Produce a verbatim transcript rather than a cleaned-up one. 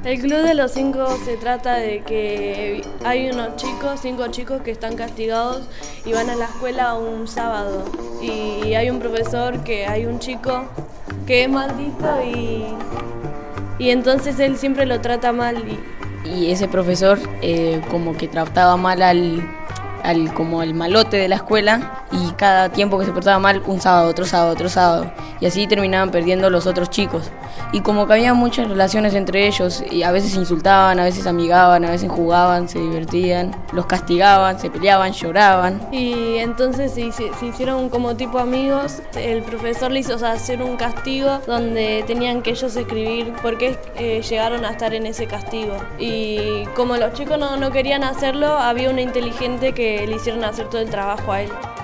El Club de los Cinco se trata de que hay unos chicos, cinco chicos que están castigados y van a la escuela un sábado. Y hay un profesor que hay un chico que es maldito y, y entonces él siempre lo trata mal. Y, y ese profesor eh, como que trataba mal al, al, como al malote de la escuela, y cada tiempo que se portaba mal, un sábado, otro sábado, otro sábado, y así terminaban perdiendo los otros chicos. Y como que había muchas relaciones entre ellos, y a veces se insultaban, a veces amigaban, a veces jugaban, se divertían, los castigaban, se peleaban, lloraban. Y entonces se, se hicieron como tipo amigos. El profesor le hizo hacer un castigo donde tenían que ellos escribir por qué eh, llegaron a estar en ese castigo. Y como los chicos no, no querían hacerlo, había una inteligente que le hicieron hacer todo el trabajo a él.